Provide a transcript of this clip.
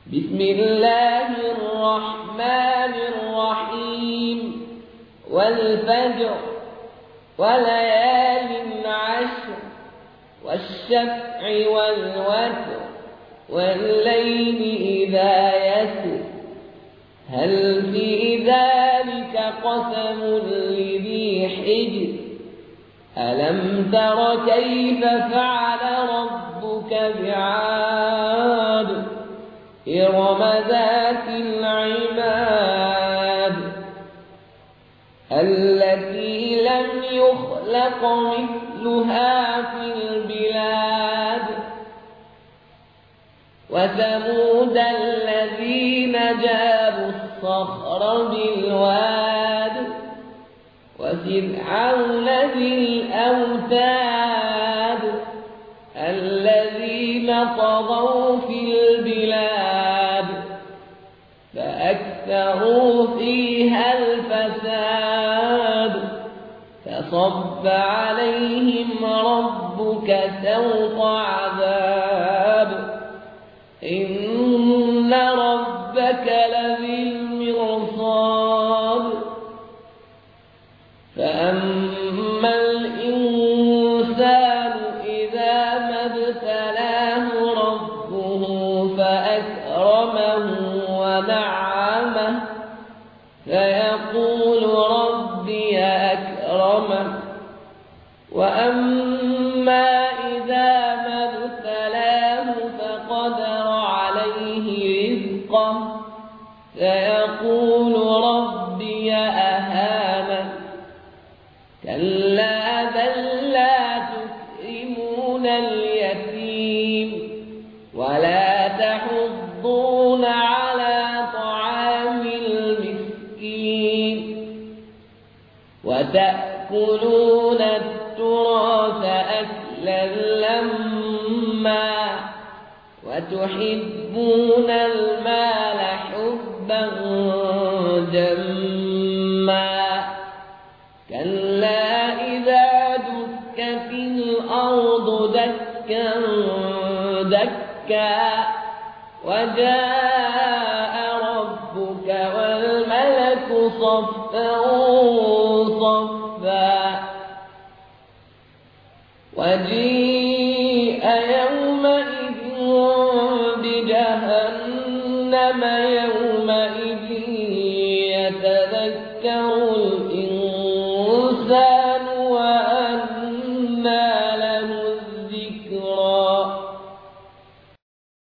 بسم الله الرحمن الرحيم والفجر وليال عشر والشفع والوتر والليل إذا يسر هل في ذلك قسم لذي حجر ألم تر كيف فعل ربك بعاد إرم ذات العماد التي لم يخلق مثلها في البلاد وثمود الذين جابوا الصخر بالواد وفرعون ذي الأوتاد الذين طغوا في البلاد فأكثروا فيها الفساد فصب عليهم ربك سوط عذاب إن ربك لبالمرصاد فأما الإنسان إذا ما ابتلاه ربه فأكرمه ونعمه فيقول ربي أكرمن وأما إذا ما ابتلاه فقدر عليه رزقه فيقول ربي أهانن كلا بل لا تكرمون اليتيم ولا تحضون على طعام المسكين وتأكلون التراث أكلا لما وتحبون المال حبا جما كلا إذا دكت الأرض دكا دكا وجاء ربك والملك صفا صفا وجيء يومئذ بجهنم